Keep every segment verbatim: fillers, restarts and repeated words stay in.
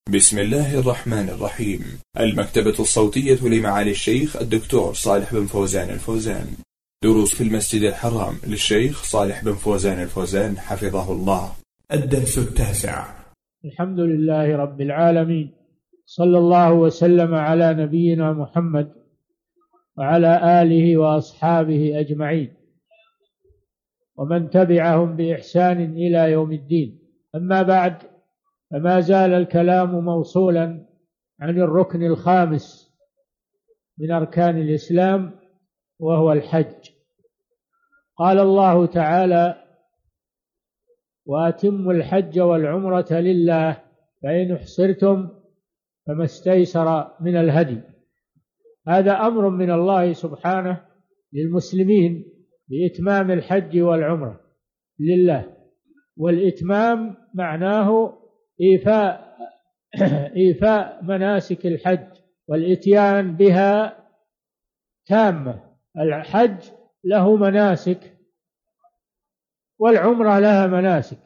بسم الله الرحمن الرحيم. المكتبة الصوتية لمعالي الشيخ الدكتور صالح بن فوزان الفوزان. دروس في المسجد الحرام للشيخ صالح بن فوزان الفوزان حفظه الله. الدرس التاسع. الحمد لله رب العالمين، صلى الله وسلم على نبينا محمد وعلى آله وأصحابه أجمعين ومن تبعهم بإحسان إلى يوم الدين. أما بعد، فما زال الكلام موصولا عن الركن الخامس من أركان الإسلام وهو الحج. قال الله تعالى: وأتموا الحج والعمرة لله فإن احصرتم فما استيسر من الهدي. هذا أمر من الله سبحانه للمسلمين بإتمام الحج والعمرة لله، والإتمام معناه إيفاء إيفاء مناسك الحج والإتيان بها تامة. الحج له مناسك والعمرة لها مناسك،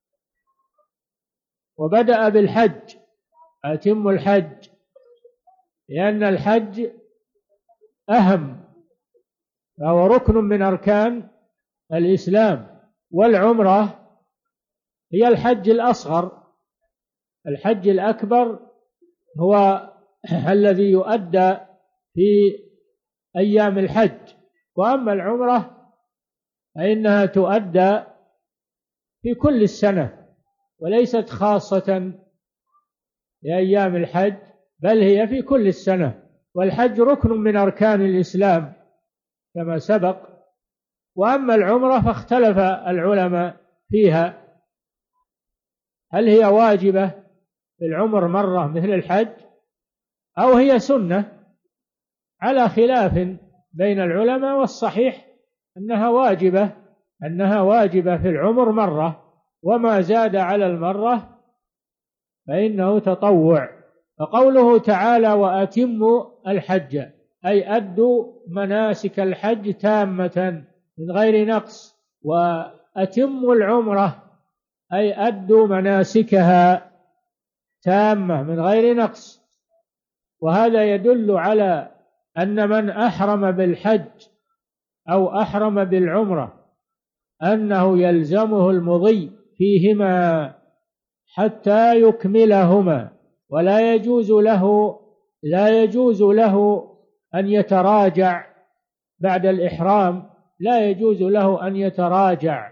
وبدأ بالحج: أتم الحج، لأن الحج أهم، فهو ركن من أركان الإسلام. والعمرة هي الحج الأصغر. الحج الأكبر هو الذي يؤدى في أيام الحج، وأما العمرة فإنها تؤدى في كل السنة وليست خاصة لأيام الحج، بل هي في كل السنة. والحج ركن من أركان الإسلام كما سبق. وأما العمرة فاختلف العلماء فيها، هل هي واجبة في العمر مرة مثل الحج أو هي سنة؟ على خلاف بين العلماء، والصحيح أنها واجبة أنها واجبة في العمر مرة، وما زاد على المرة فإنه تطوع. فقوله تعالى: وأتموا الحج، أي أدوا مناسك الحج تامة من غير نقص. وأتموا العمرة، أي أدوا مناسكها تامة من غير نقص. وهذا يدل على أن من أحرم بالحج أو أحرم بالعمرة أنه يلزمه المضي فيهما حتى يكملهما، ولا يجوز له لا يجوز له أن يتراجع بعد الإحرام، لا يجوز له أن يتراجع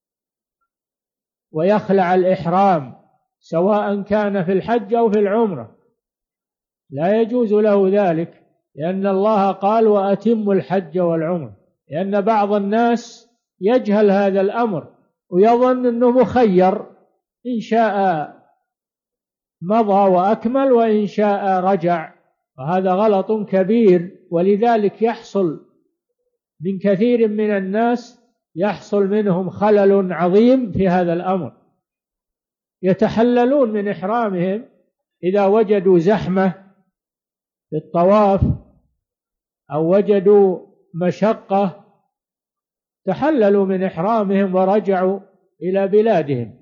ويخلع الإحرام سواء كان في الحج أو في العمرة، لا يجوز له ذلك، لأن الله قال: وأتموا الحج والعمرة. لأن بعض الناس يجهل هذا الأمر ويظن أنه مخير، إن شاء مضى وأكمل وإن شاء رجع، وهذا غلط كبير. ولذلك يحصل من كثير من الناس يحصل منهم خلل عظيم في هذا الأمر. يتحللون من إحرامهم إذا وجدوا زحمة في الطواف أو وجدوا مشقة، تحللوا من إحرامهم ورجعوا إلى بلادهم،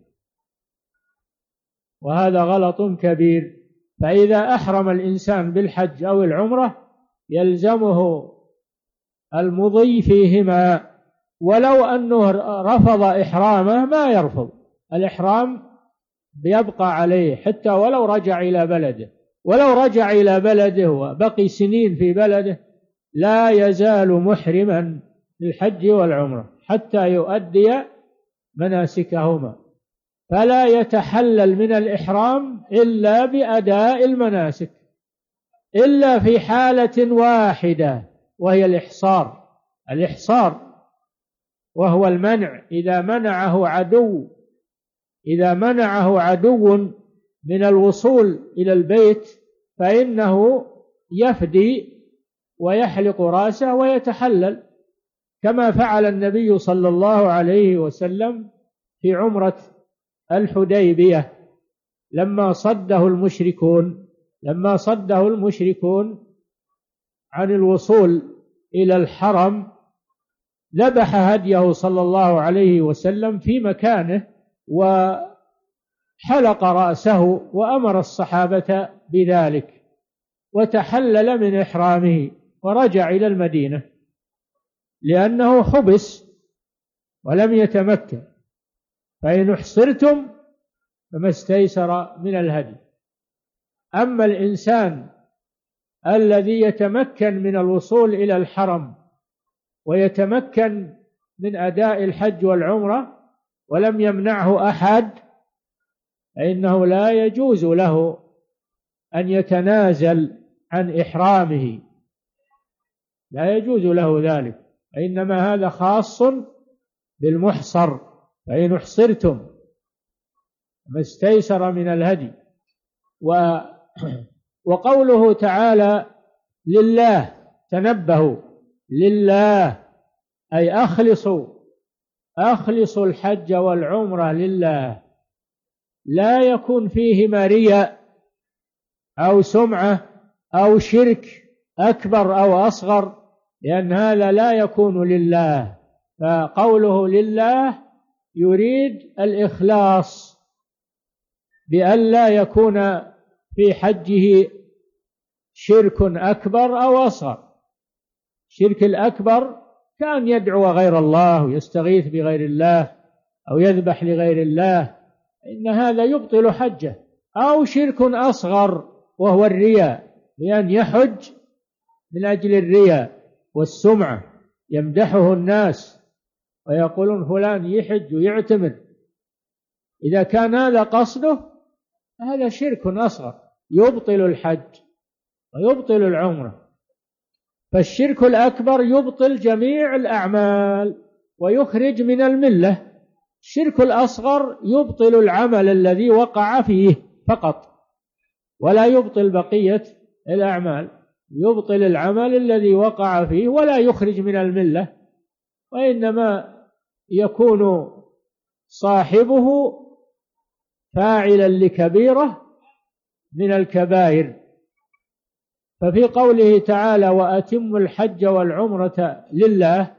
وهذا غلط كبير. فإذا أحرم الإنسان بالحج أو العمرة يلزمه المضي فيهما، ولو أنه رفض إحرامه ما يرفض الإحرام، بيبقى عليه حتى ولو رجع إلى بلده. ولو رجع إلى بلده وبقي سنين في بلده لا يزال محرما للحج والعمرة حتى يؤدي مناسكهما. فلا يتحلل من الإحرام إلا بأداء المناسك، إلا في حالة واحدة وهي الإحصار. الإحصار وهو المنع، إذا منعه عدو إذا منعه عدو من الوصول إلى البيت فإنه يفدي ويحلق رأسه ويتحلل، كما فعل النبي صلى الله عليه وسلم في عمرة الحديبية لما صده المشركون لما صده المشركون عن الوصول إلى الحرم، ذبح هديه صلى الله عليه وسلم في مكانه، و حلق رأسه وأمر الصحابة بذلك وتحلل من إحرامه ورجع إلى المدينة لأنه حبس ولم يتمكن. فإن احصرتم فما استيسر من الهدي. أما الإنسان الذي يتمكن من الوصول إلى الحرم ويتمكن من أداء الحج والعمرة ولم يمنعه أحد فإنه لا يجوز له أن يتنازل عن إحرامه، لا يجوز له ذلك، إنما هذا خاص بالمحصر. فإن احصرتم ما استيسر من الهدي. و وقوله تعالى لله، تنبهوا، لله أي أخلصوا أخلصوا الحج والعمرة لله، لا يكون فيهما رياء أو سمعة أو شرك أكبر أو أصغر، لأن هذا لا يكون لله. فقوله لله يريد الإخلاص بأن لا يكون في حجه شرك أكبر أو أصغر. الشرك الأكبر كان يدعو غير الله ويستغيث بغير الله أو يذبح لغير الله، إن هذا يبطل حجه. أو شرك أصغر وهو الرياء، لأن يحج من أجل الرياء والسمعة، يمدحه الناس ويقولون فلان يحج ويعتمر. إذا كان هذا قصده هذا شرك أصغر يبطل الحج ويبطل العمرة. فالشرك الأكبر يبطل جميع الأعمال ويخرج من الملة. الشرك الأصغر يبطل العمل الذي وقع فيه فقط ولا يبطل بقية الأعمال، يبطل العمل الذي وقع فيه ولا يخرج من الملة، وإنما يكون صاحبه فاعلا لكبيرة من الكبائر. ففي قوله تعالى وأتموا الحج والعمرة لله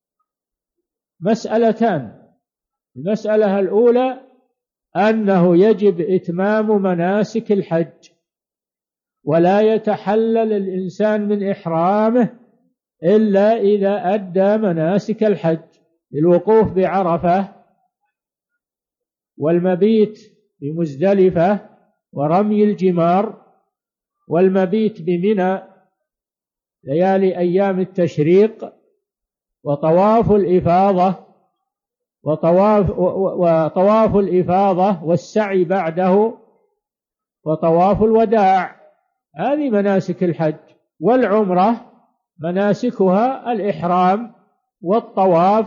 مسألتان. المسألة الأولى أنه يجب إتمام مناسك الحج، ولا يتحلل الإنسان من إحرامه إلا إذا أدى مناسك الحج، الوقوف بعرفة والمبيت بمزدلفة ورمي الجمار والمبيت بمنى ليالي أيام التشريق وطواف الإفاضة وطواف, وطواف الإفاضة والسعي بعده وطواف الوداع. هذه مناسك الحج. والعمرة مناسكها الإحرام والطواف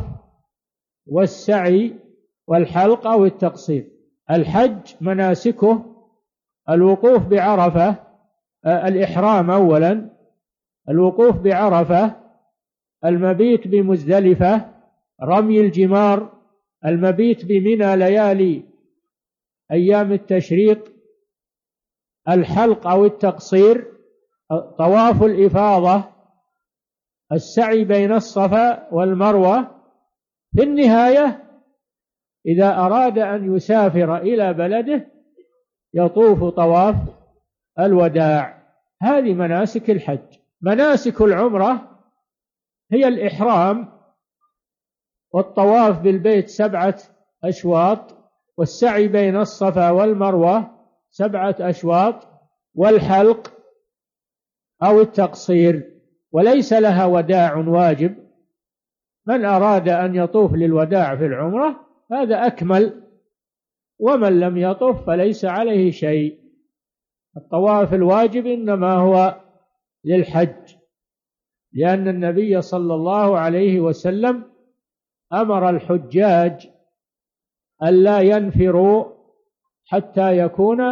والسعي والحلق أو التقصير. الحج مناسكه الوقوف بعرفة، الإحرام أولا، الوقوف بعرفة، المبيت بمزدلفة، رمي الجمار، المبيت بمنى ليالي أيام التشريق، الحلق أو التقصير، طواف الإفاضة، السعي بين الصفا والمروة. في النهاية إذا أراد أن يسافر إلى بلده يطوف طواف الوداع. هذه مناسك الحج. مناسك العمرة هي الإحرام والطواف بالبيت سبعة أشواط والسعي بين الصفا والمروة سبعة أشواط والحلق أو التقصير، وليس لها وداع واجب. من أراد أن يطوف للوداع في العمرة هذا أكمل، ومن لم يطوف فليس عليه شيء. الطواف الواجب إنما هو للحج، لأن النبي صلى الله عليه وسلم أمر الحجاج ألا ينفروا حتى يكون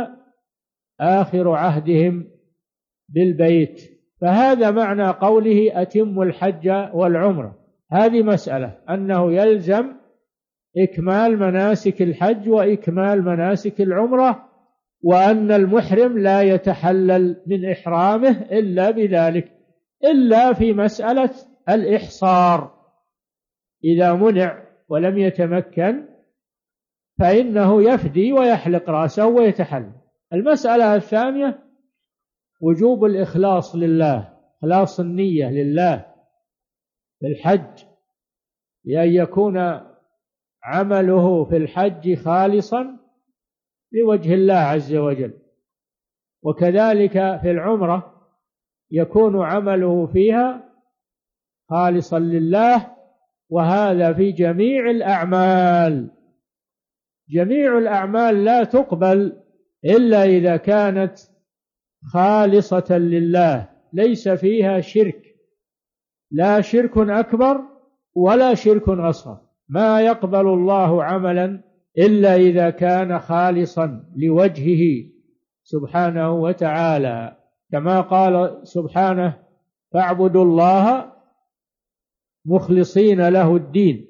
آخر عهدهم بالبيت. فهذا معنى قوله أتموا الحج والعمرة. هذه مسألة أنه يلزم إكمال مناسك الحج وإكمال مناسك العمرة، وأن المحرم لا يتحلل من إحرامه إلا بذلك، إلا في مسألة الإحصار. إذا منع ولم يتمكن فإنه يفدي ويحلق رأسه ويتحلل. المسألة الثانية وجوب الإخلاص لله، إخلاص النية لله في الحج، بأن يكون عمله في الحج خالصا لوجه الله عز وجل. وكذلك في العمرة يكون عمله فيها خالصا لله، وهذا في جميع الأعمال. جميع الأعمال لا تقبل إلا إذا كانت خالصة لله، ليس فيها شرك، لا شرك أكبر ولا شرك أصغر. ما يقبل الله عملا إلا إذا كان خالصا لوجهه سبحانه وتعالى، كما قال سبحانه: فاعبدوا الله مخلصين له الدين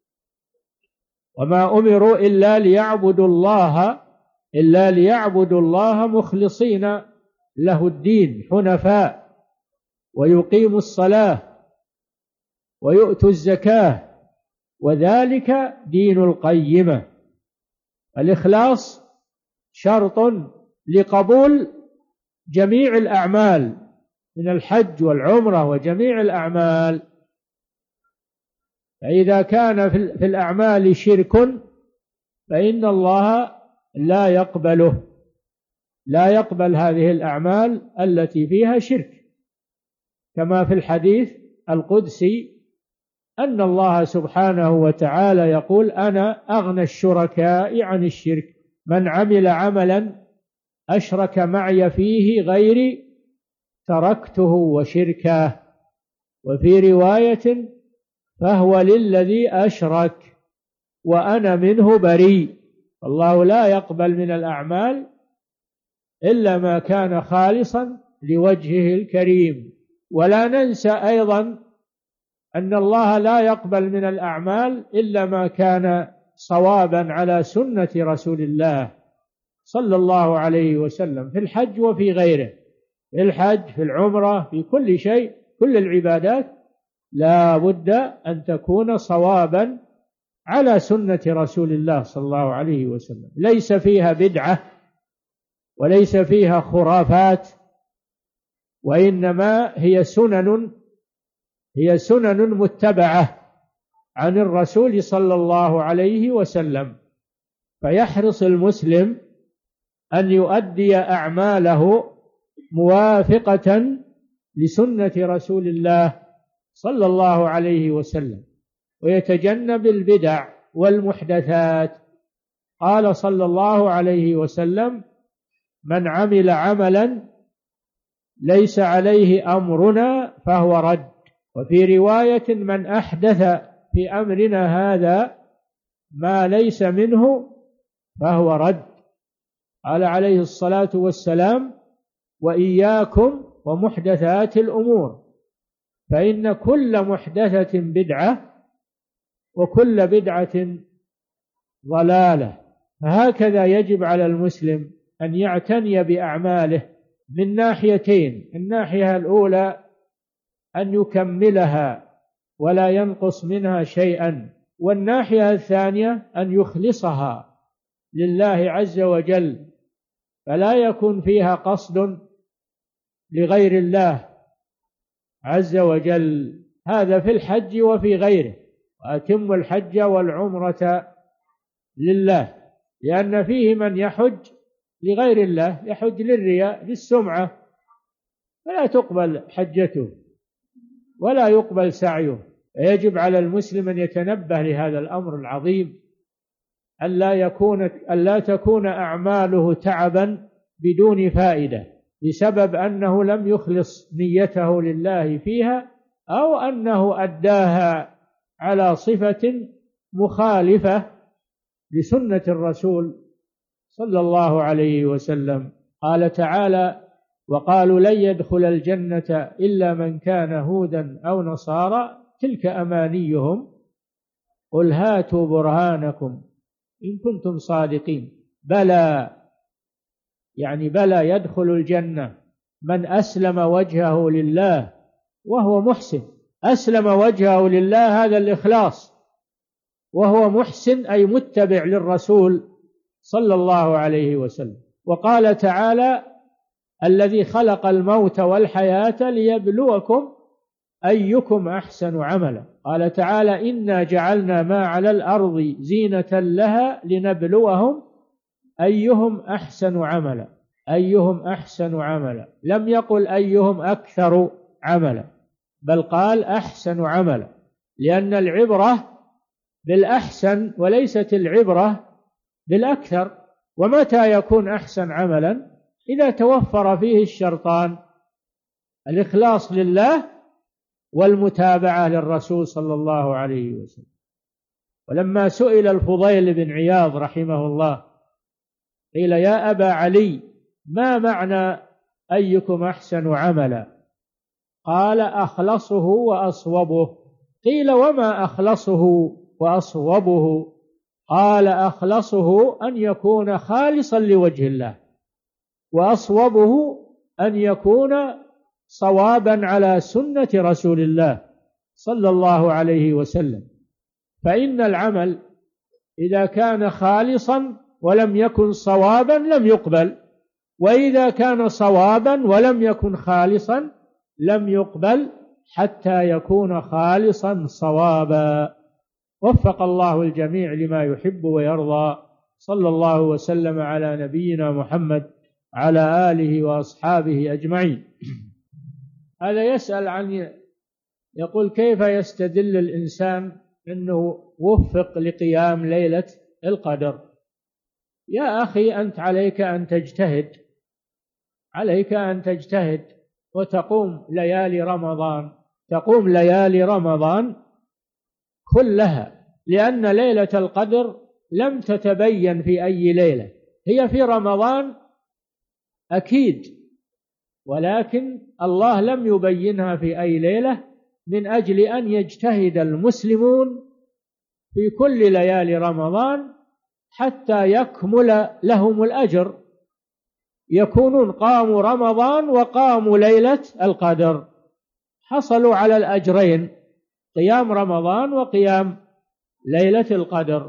وما أمروا إلا ليعبدوا الله إلا ليعبدوا الله مخلصين له الدين حنفاء، ويقيموا الصلاة ويؤتوا الزكاة، وذلك دين القيمة. الإخلاص شرط لقبول جميع الأعمال من الحج والعمرة وجميع الأعمال. فإذا كان في الأعمال شرك فإن الله لا يقبله، لا يقبل هذه الأعمال التي فيها شرك، كما في الحديث القدسي أن الله سبحانه وتعالى يقول: أنا أغنى الشركاء عن الشرك، من عمل عملا أشرك معي فيه غيري تركته وشركه. وفي رواية: فهو للذي أشرك وأنا منه بريء. الله لا يقبل من الأعمال إلا ما كان خالصا لوجهه الكريم. ولا ننسى أيضا أن الله لا يقبل من الأعمال إلا ما كان صوابا على سنة رسول الله صلى الله عليه وسلم، في الحج وفي غيره، في الحج في العمرة في كل شيء. كل العبادات لا بد أن تكون صوابا على سنة رسول الله صلى الله عليه وسلم، ليس فيها بدعة وليس فيها خرافات، وإنما هي سنن هي سنن متبعة عن الرسول صلى الله عليه وسلم. فيحرص المسلم أن يؤدي أعماله موافقة لسنة رسول الله صلى الله عليه وسلم، ويتجنب البدع والمحدثات. قال صلى الله عليه وسلم: من عمل عملا ليس عليه أمرنا فهو رد. وفي رواية: من أحدث في أمرنا هذا ما ليس منه فهو رد. قال عليه الصلاة والسلام: وإياكم ومحدثات الأمور، فإن كل محدثة بدعة وكل بدعة ضلالة. فهكذا يجب على المسلم أن يعتني بأعماله من ناحيتين: الناحية الأولى أن يكملها ولا ينقص منها شيئا، والناحية الثانية أن يخلصها لله عز وجل، فلا يكون فيها قصد لغير الله عز وجل. هذا في الحج وفي غيره. وأتم الحج والعمرة لله، لأن فيه من يحج لغير الله، يحج للرياء للسمعة، فلا تقبل حجته ولا يقبل سعيه. يجب على المسلم أن يتنبه لهذا الأمر العظيم، ألا يكون ألا تكون أعماله تعبا بدون فائدة بسبب أنه لم يخلص نيته لله فيها، أو أنه أداها على صفة مخالفة لسنة الرسول صلى الله عليه وسلم. قال تعالى: وقالوا لن يدخل الجنة إلا من كان هودا أو نصارى تلك أمانيهم قل هاتوا برهانكم إن كنتم صادقين. بلى، يعني بلى يدخل الجنة من أسلم وجهه لله وهو محسن. أسلم وجهه لله، هذا الإخلاص، وهو محسن أي متبع للرسول صلى الله عليه وسلم. وقال تعالى: الذي خلق الموت والحياة ليبلوكم أيكم أحسن عملا. قال تعالى: إنا جعلنا ما على الأرض زينة لها لنبلوهم أيهم أحسن عملا. أيهم أحسن عملا، لم يقل أيهم أكثر عملا، بل قال أحسن عملا، لأن العبرة بالأحسن وليست العبرة بالأكثر. ومتى يكون أحسن عملا؟ إذا توفر فيه الشرطان: الإخلاص لله والمتابعة للرسول صلى الله عليه وسلم. ولما سئل الفضيل بن عياض رحمه الله قيل: يا أبا علي، ما معنى أيكم أحسن عملا؟ قال: أخلصه وأصوبه. قيل: وما أخلصه وأصوبه؟ قال: أخلصه أن يكون خالصا لوجه الله، وأصوبه أن يكون صوابا على سنة رسول الله صلى الله عليه وسلم. فإن العمل إذا كان خالصا ولم يكن صوابا لم يقبل، وإذا كان صوابا ولم يكن خالصا لم يقبل حتى يكون خالصا صوابا. وفق الله الجميع لما يحب ويرضى. صلى الله وسلم على نبينا محمد على آله وأصحابه أجمعين. هذا يسأل عن، يقول: كيف يستدل الإنسان أنه وفق لقيام ليلة القدر؟ يا أخي، أنت عليك أن تجتهد، عليك أن تجتهد وتقوم ليالي رمضان، تقوم ليالي رمضان كلها، لأن ليلة القدر لم تتبين في أي ليلة، هي في رمضان أكيد، ولكن الله لم يبينها في أي ليلة، من أجل أن يجتهد المسلمون في كل ليالي رمضان حتى يكمل لهم الأجر، يكونون قاموا رمضان وقاموا ليلة القدر، حصلوا على الأجرين: قيام رمضان وقيام ليلة القدر.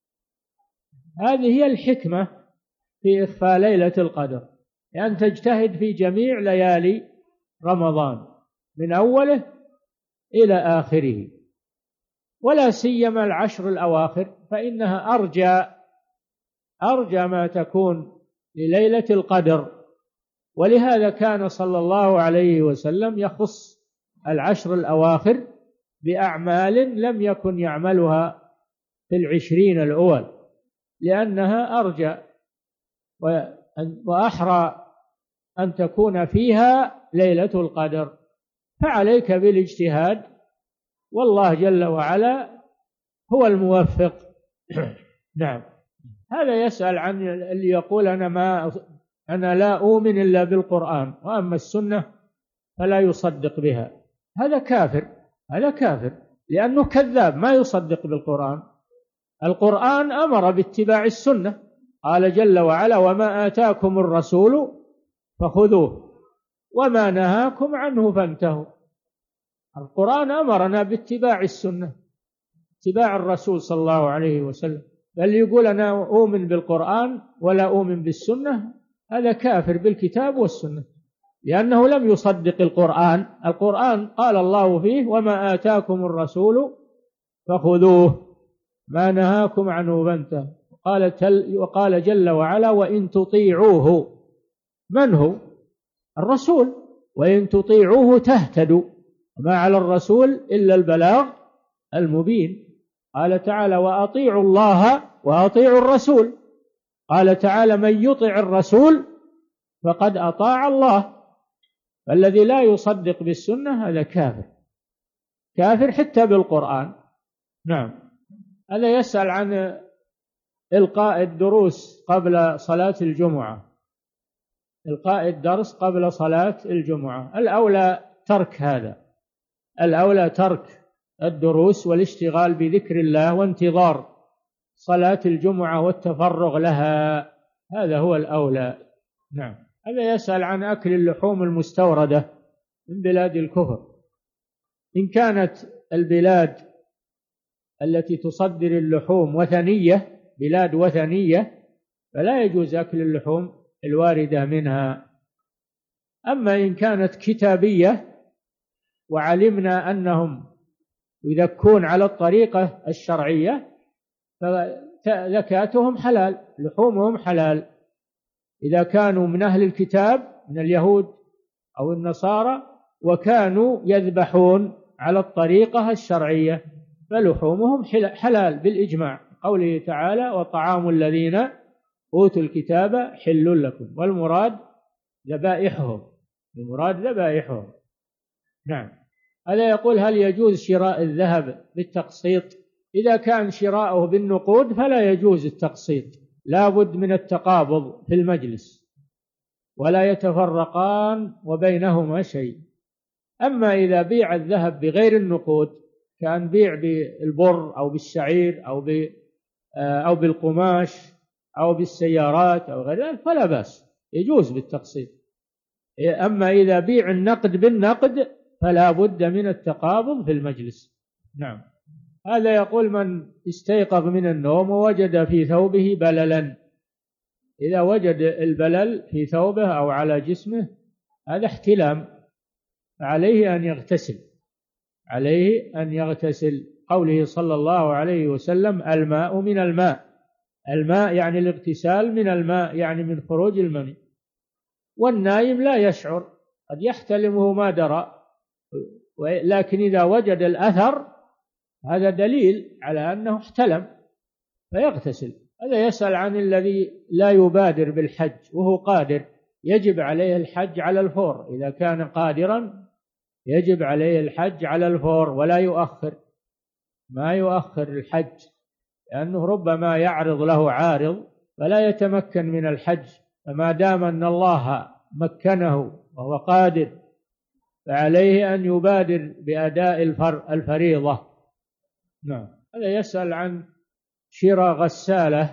هذه هي الحكمة في إخفاء ليلة القدر، لأن تجتهد في جميع ليالي رمضان من أوله إلى آخره، ولا سيما العشر الأواخر، فإنها أرجى أرجى ما تكون لليلة القدر. ولهذا كان صلى الله عليه وسلم يخص العشر الأواخر بأعمال لم يكن يعملها في العشرين الأول، لأنها أرجى وأحرى أن تكون فيها ليلة القدر. فعليك بالاجتهاد، والله جل وعلا هو الموفق. نعم. هذا يسأل عن اللي يقول: أنا ما أنا لا أؤمن إلا بالقرآن، وأما السنة فلا يصدق بها. هذا كافر، هذا كافر، لأنه كذاب، ما يصدق بالقرآن. القرآن أمر باتباع السنة، قال جل وعلا: وما آتاكم الرسول فخذوه وما نهاكم عنه فانتهوا. القرآن أمرنا باتباع السنة، اتباع الرسول صلى الله عليه وسلم. بل يقول: أنا أؤمن بالقرآن ولا أؤمن بالسنة، هذا كافر بالكتاب والسنة، لأنه لم يصدق القرآن. القرآن قال الله فيه: وما آتاكم الرسول فخذوه ما نهاكم عنه فانتهوا. وقال جل وعلا: وإن تطيعوه، من هو؟ الرسول، وإن تطيعوه تهتدوا وما على الرسول إلا البلاغ المبين. قال تعالى: وأطيعوا الله وأطيعوا الرسول. قال تعالى: من يطع الرسول فقد أطاع الله. فالذي لا يصدق بالسنة هذا كافر، كافر حتى بالقرآن. نعم. هذا يسأل عن إلقاء الدروس قبل صلاة الجمعة، إلقاء الدرس قبل صلاة الجمعة. الأولى ترك هذا، الأولى ترك الدروس والاشتغال بذكر الله وانتظار صلاة الجمعة والتفرغ لها، هذا هو الأولى. نعم. هذا يسأل عن أكل اللحوم المستوردة من بلاد الكفر. إن كانت البلاد التي تصدر اللحوم وثنية، بلاد وثنية، فلا يجوز أكل اللحوم الواردة منها. أما إن كانت كتابية وعلمنا أنهم يذكون على الطريقة الشرعية فزكاتهم حلال، لحومهم حلال. إذا كانوا من أهل الكتاب من اليهود أو النصارى وكانوا يذبحون على الطريقة الشرعية فلحومهم حلال بالإجماع، قوله تعالى: وطعام الذين أوتوا الكتاب حل لكم، والمراد ذبائحهم، المراد ذبائحهم. نعم. هذا يقول: هل يجوز شراء الذهب بالتقسيط؟ إذا كان شراؤه بالنقود فلا يجوز التقسيط، لا بد من التقابض في المجلس ولا يتفرقان وبينهما شيء. أما إذا بيع الذهب بغير النقود، كان بيع بالبر أو بالشعير أو أو بالقماش أو بالسيارات أو غير ذلك فلا بأس، يجوز بالتقسيط. أما إذا بيع النقد بالنقد فلا بد من التقابض في المجلس. نعم. هذا يقول: من استيقظ من النوم ووجد في ثوبه بللا، إذا وجد البلل في ثوبه أو على جسمه هذا احتلام، عليه أن يغتسل، عليه أن يغتسل. قوله صلى الله عليه وسلم: الماء من الماء، الماء يعني الاغتسال من الماء يعني من خروج المني. والنائم لا يشعر، قد يحتلمه ما درى، لكن إذا وجد الأثر هذا دليل على أنه احتلم فيغتسل. هذا يسأل عن الذي لا يبادر بالحج وهو قادر، يجب عليه الحج على الفور، إذا كان قادرا يجب عليه الحج على الفور ولا يؤخر، ما يؤخر الحج، لأنه ربما يعرض له عارض فلا يتمكن من الحج. فما دام أن الله مكنه وهو قادر فعليه أن يبادر بأداء الفريضة. نعم. هذا يسأل عن شراء غسالة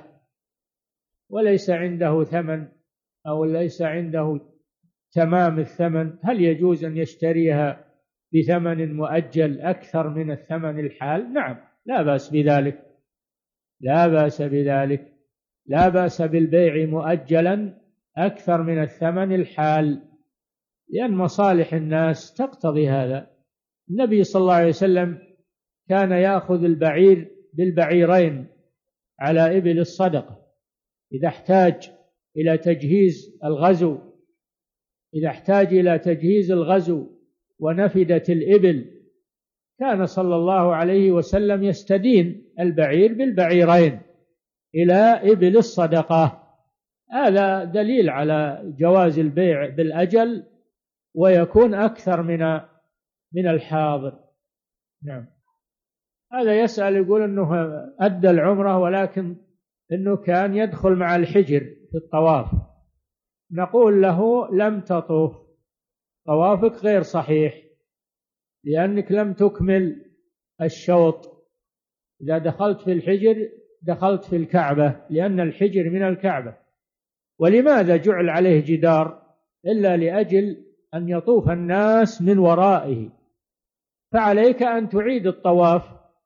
وليس عنده ثمن أو ليس عنده تمام الثمن، هل يجوز أن يشتريها بثمن مؤجل أكثر من الثمن الحال؟ نعم، لا بأس بذلك، لا بأس بذلك، لا بأس بالبيع مؤجلا أكثر من الثمن الحال، لأن مصالح الناس تقتضي هذا. النبي صلى الله عليه وسلم كان يأخذ البعير بالبعيرين على إبل الصدقة إذا احتاج إلى تجهيز الغزو، إذا احتاج إلى تجهيز الغزو ونفدت الإبل كان صلى الله عليه وسلم يستدين البعير بالبعيرين إلى إبل الصدقة. هذا دليل على جواز البيع بالأجل ويكون أكثر من من الحاضر. نعم. هذا يسأل يقول أنه أدى العمرة ولكن أنه كان يدخل مع الحجر في الطواف، نقول له: لم تطوف، طوافك غير صحيح لأنك لم تكمل الشوط. إذا دخلت في الحجر دخلت في الكعبة، لأن الحجر من الكعبة. ولماذا جعل عليه جدار؟ إلا لأجل أن يطوف الناس من ورائه، فعليك أن تعيد الطواف،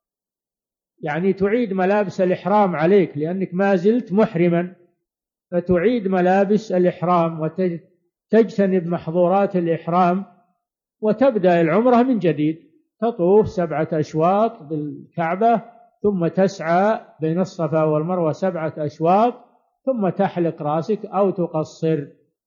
يعني تعيد ملابس الإحرام عليك لأنك ما زلت محرما، فتعيد ملابس الإحرام وتجتنب محظورات الإحرام وتبدأ العمرة من جديد، تطوف سبعة أشواط بالكعبة ثم تسعى بين الصفا والمروة سبعة أشواط ثم تحلق رأسك أو تقصر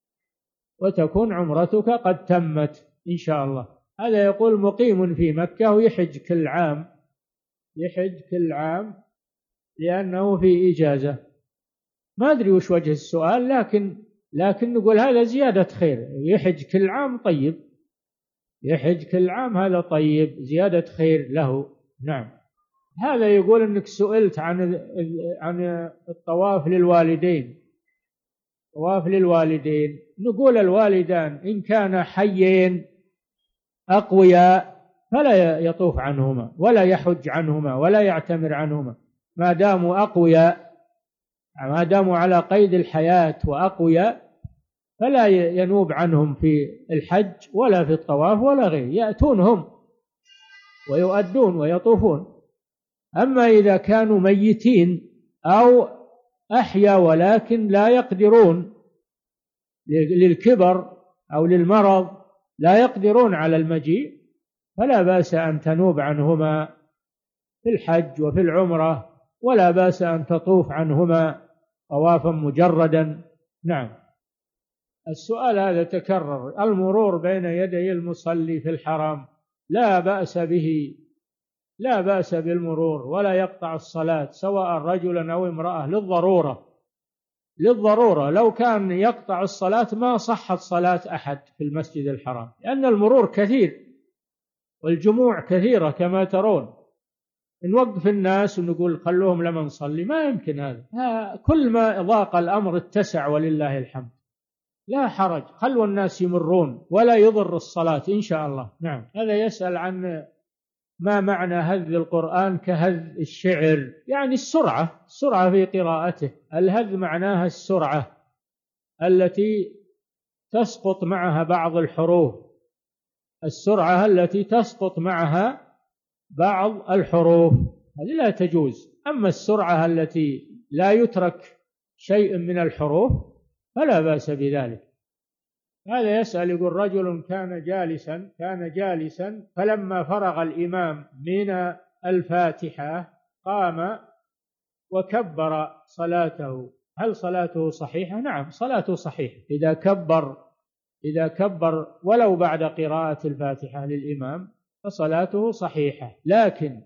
وتكون عمرتك قد تمت إن شاء الله. هذا يقول: مقيم في مكة ويحج كل عام، يحج كل عام لأنه في إجازة. ما أدري وش وجه السؤال، لكن لكن نقول هذا زيادة خير، يحج كل عام طيب، يحج كل عام هذا طيب، زيادة خير له. نعم. هذا يقول أنك سئلت عن عن الطواف للوالدين، طواف للوالدين، نقول الوالدان إن كان حيين أقوياء فلا يطوف عنهما ولا يحج عنهما ولا يعتمر عنهما، ما داموا أقوياء، ما داموا على قيد الحياة وأقوياء فلا ينوب عنهم في الحج ولا في الطواف ولا غيره، يأتونهم ويؤدون ويطوفون. أما إذا كانوا ميتين أو أحيا ولكن لا يقدرون للكبر أو للمرض لا يقدرون على المجيء، فلا بأس أن تنوب عنهما في الحج وفي العمرة، ولا بأس أن تطوف عنهما طوافا مجردا. نعم. السؤال هذا تكرر: المرور بين يدي المصلي في الحرام لا بأس به، لا بأس بالمرور ولا يقطع الصلاة سواء رجلا أو امرأة للضرورة، للضرورة. لو كان يقطع الصلاة ما صحت صلاة أحد في المسجد الحرام، لأن المرور كثير والجموع كثيرة كما ترون. نوقف الناس ونقول خلوهم لما نصلي، ما يمكن هذا. كل ما ضاق الأمر اتسع ولله الحمد، لا حرج، خلوا الناس يمرون ولا يضر الصلاة إن شاء الله. نعم. هذا يسأل عن ما معنى هذ القرآن كهذ الشعر، يعني السرعة، السرعة في قراءته. الهذ معناها السرعة التي تسقط معها بعض الحروف، السرعة التي تسقط معها بعض الحروف هذه لا تجوز. أما السرعة التي لا يترك شيء من الحروف فلا بأس بذلك. هذا يسأل يقول: رجل كان جالسا كان جالسا فلما فرغ الإمام من الفاتحة قام وكبر صلاته، هل صلاته صحيحة؟ نعم، صلاته صحيحة إذا كبر إذا كبر ولو بعد قراءة الفاتحة للإمام فصلاته صحيحة. لكن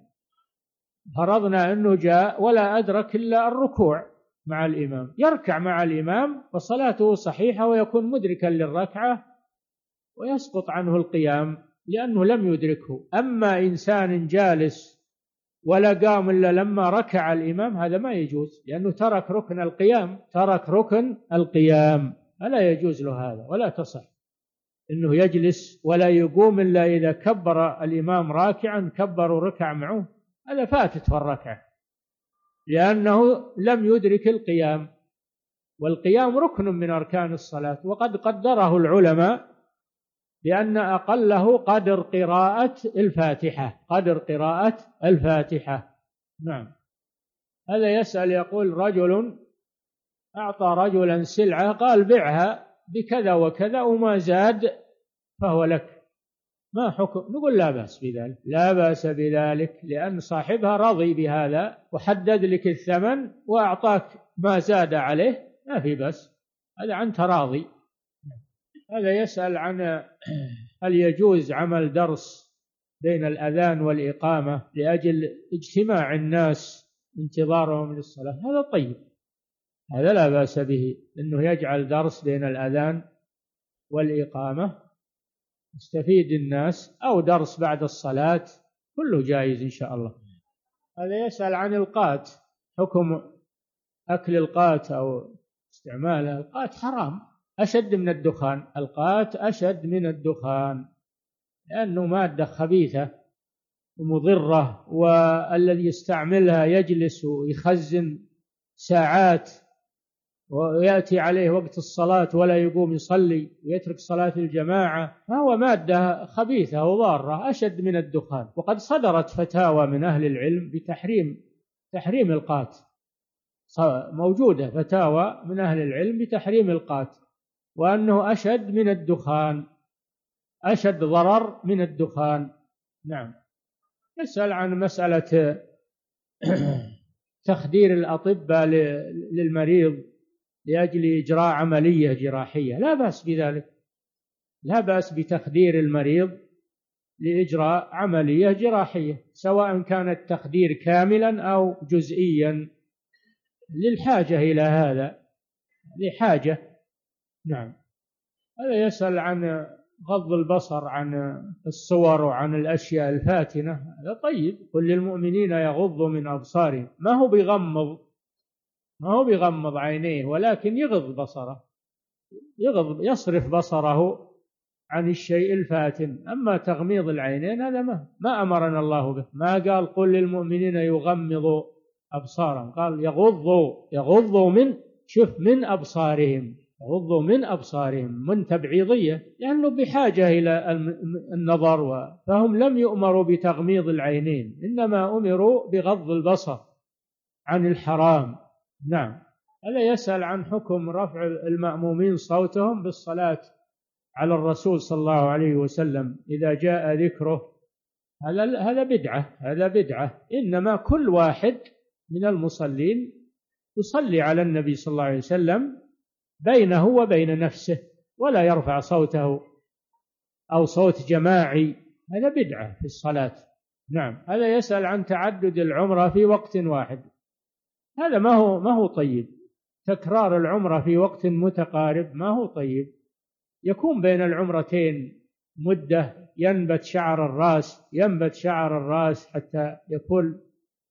فرضنا أنه جاء ولا أدرك إلا الركوع مع الإمام، يركع مع الإمام وصلاته صحيحة ويكون مدركا للركعة ويسقط عنه القيام لأنه لم يدركه. أما إنسان جالس ولا قام إلا لما ركع الإمام هذا ما يجوز، لأنه ترك ركن القيام، ترك ركن القيام، فلا يجوز له هذا، ولا تصح إنه يجلس ولا يقوم إلا إذا كبر الإمام راكعا كبر وركع معه، هذا فاتت في الركعة لأنه لم يدرك القيام، والقيام ركن من أركان الصلاة، وقد قدره العلماء بأن أقله قدر قراءة الفاتحة، قدر قراءة الفاتحة. نعم. هذا يسأل يقول: رجل أعطى رجلا سلعة قال بعها بكذا وكذا وما زاد فهو لك، ما حكم؟ نقول لا بأس بذلك، لا بأس بذلك، لأن صاحبها رضي بهذا وحدد لك الثمن وأعطاك ما زاد عليه، ما في بأس، هذا عن تراضي. هذا يسأل عن هل يجوز عمل درس بين الأذان والإقامة لأجل اجتماع الناس انتظارهم للصلاة. هذا طيب، هذا لا بأس به، إنه يجعل درس بين الأذان والإقامة يستفيد الناس، أو درس بعد الصلاة، كله جائز إن شاء الله. هذا يسأل عن القات، حكم أكل القات أو استعماله. القات حرام أشد من الدخان، القات أشد من الدخان لأنه مادة خبيثة ومضرة، والذي يستعملها يجلس ويخزن ساعات ويأتي عليه وقت الصلاة ولا يقوم يصلي ويترك صلاة الجماعة، فهو مادة خبيثة وضارة أشد من الدخان. وقد صدرت فتاوى من أهل العلم بتحريم تحريم القات، موجودة فتاوى من أهل العلم بتحريم القات، وأنه أشد من الدخان، أشد ضرر من الدخان. نعم. يسأل عن مسألة تخدير الأطباء للمريض لأجل إجراء عملية جراحية، لا بأس بذلك، لا بأس بتخدير المريض لإجراء عملية جراحية، سواء كان التخدير كاملا أو جزئيا للحاجة إلى هذا، لحاجة. نعم. هذا يسأل عن غض البصر عن الصور وعن الأشياء الفاتنة، هذا طيب، قل للمؤمنين يغضوا من أبصارهم، ما هو بيغمض ما هو بيغمض عينيه، ولكن يغض بصره، يغض يصرف بصره عن الشيء الفاتن. أما تغميض العينين هذا ما, ما أمرنا الله به، ما قال قل للمؤمنين يغمضوا أبصارهم، قال يغضوا يغضوا من شوف من أبصارهم، يغضوا من أبصارهم، من تبعيضية، لأنه بحاجة إلى النظر، فهم لم يؤمروا بتغميض العينين، إنما أمروا بغض البصر عن الحرام. نعم. هذا يسأل عن حكم رفع المأمومين صوتهم بالصلاة على الرسول صلى الله عليه وسلم إذا جاء ذكره. هذا هذا بدعة، هذا بدعة. إنما كل واحد من المصلين يصلي على النبي صلى الله عليه وسلم بينه وبين نفسه، ولا يرفع صوته أو صوت جماعي، هذا بدعة في الصلاة. نعم. هذا يسأل عن تعدد العمرة في وقت واحد، هذا ما هو ما هو طيب. تكرار العمرة في وقت متقارب ما هو طيب. يكون بين العمرتين مدة ينبت شعر الرأس ينبت شعر الرأس حتى يكون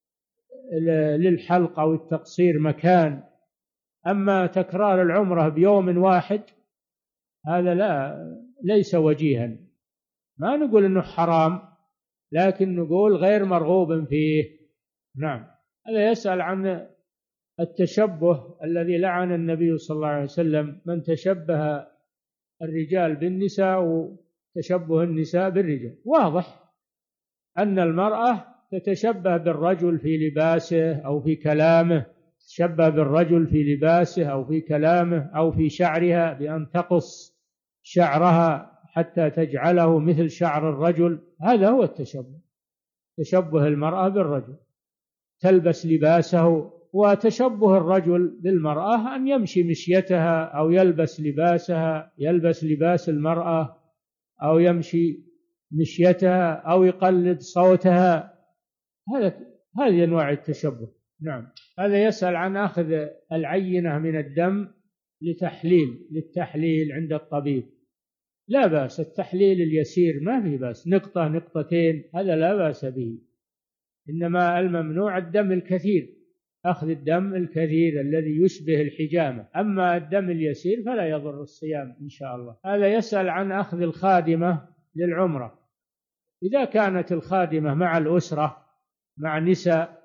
للحلق أو التقصير مكان. أما تكرار العمرة بيوم واحد هذا لا ليس وجيها. ما نقول إنه حرام، لكن نقول غير مرغوب فيه. نعم. هذا يسأل عن التشبه الذي لعن النبي صلى الله عليه وسلم من تشبه الرجال بالنساء وتشبه النساء بالرجال. واضح أن المرأة تتشبه بالرجل في لباسه أو في كلامه، تشبه بالرجل في لباسه أو في كلامه أو في شعرها بأن تقص شعرها حتى تجعله مثل شعر الرجل. هذا هو التشبه، تشبه المرأة بالرجل، تلبس لباسه. وتشبه الرجل بالمرأة أن يمشي مشيتها أو يلبس لباسها، يلبس لباس المرأة أو يمشي مشيتها أو يقلد صوتها. هذا هذه أنواع التشبه. نعم. هذا يسأل عن أخذ العينة من الدم لتحليل للتحليل عند الطبيب. لا بأس، التحليل اليسير ما في بأس، نقطة نقطتين هذا لا بأس به. إنما الممنوع الدم الكثير، أخذ الدم الكثير الذي يشبه الحجامة. أما الدم اليسير فلا يضر الصيام إن شاء الله. هذا يسأل عن أخذ الخادمة للعمرة. إذا كانت الخادمة مع الأسرة مع نساء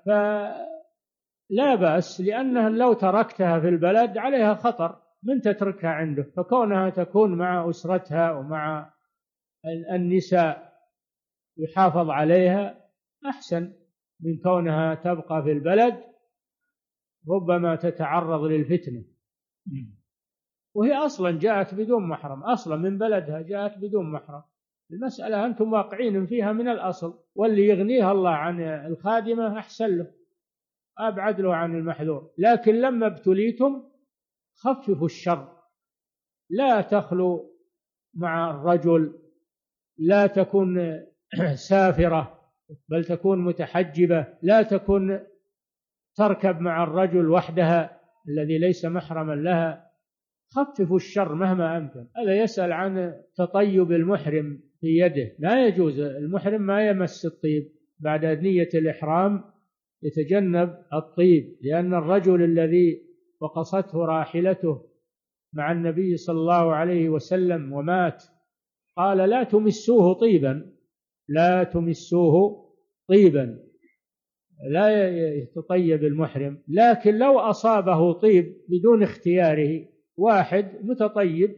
فلا بأس، لأنها لو تركتها في البلد عليها خطر من تتركها عنده، فكونها تكون مع أسرتها ومع النساء يحافظ عليها أحسن من كونها تبقى في البلد ربما تتعرض للفتنة. وهي أصلا جاءت بدون محرم، أصلا من بلدها جاءت بدون محرم. المسألة أنتم واقعين فيها من الأصل، واللي يغنيها الله عن الخادمة أحسن له، أبعد له عن المحذور. لكن لما ابتليتم خففوا الشر، لا تخلوا مع الرجل، لا تكون سافرة بل تكون متحجبة، لا تكون تركب مع الرجل وحدها الذي ليس محرما لها. خففوا الشر مهما أمكن. هذا يسأل عن تطيب المحرم في يده. لا يجوز، المحرم ما يمس الطيب بعد نية الإحرام، يتجنب الطيب، لأن الرجل الذي وقصته راحلته مع النبي صلى الله عليه وسلم ومات قال لا تمسوه طيبا، لا تمسوه طيبا، لا يتطيب المحرم. لكن لو أصابه طيب بدون اختياره، واحد متطيب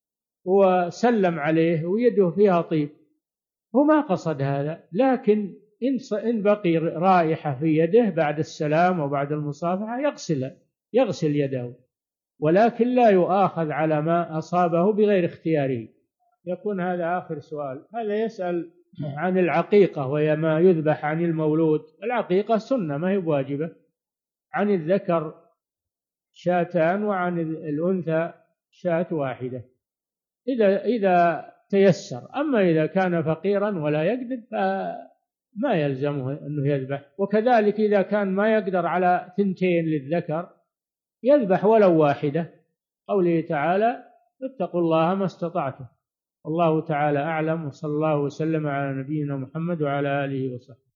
وسلم عليه ويده فيها طيب، هو ما قصد هذا، لكن إن بقي رائحة في يده بعد السلام وبعد المصافحة يغسل يغسل يده، ولكن لا يؤاخذ على ما أصابه بغير اختياره. يكون هذا آخر سؤال. هذا يسأل عن العقيقة وهي ما يذبح عن المولود. العقيقة سنة ما هي واجبة. عن الذكر شاتان وعن الأنثى شاة واحدة إذا إذا تيسر. أما إذا كان فقيرا ولا يقدر فما يلزمه أنه يذبح. وكذلك إذا كان ما يقدر على ثنتين للذكر يذبح ولو واحدة. قوله تعالى اتقوا الله ما استطعتم. والله تعالى أعلم، وصلى الله وسلم على نبينا محمد وعلى آله وصحبه.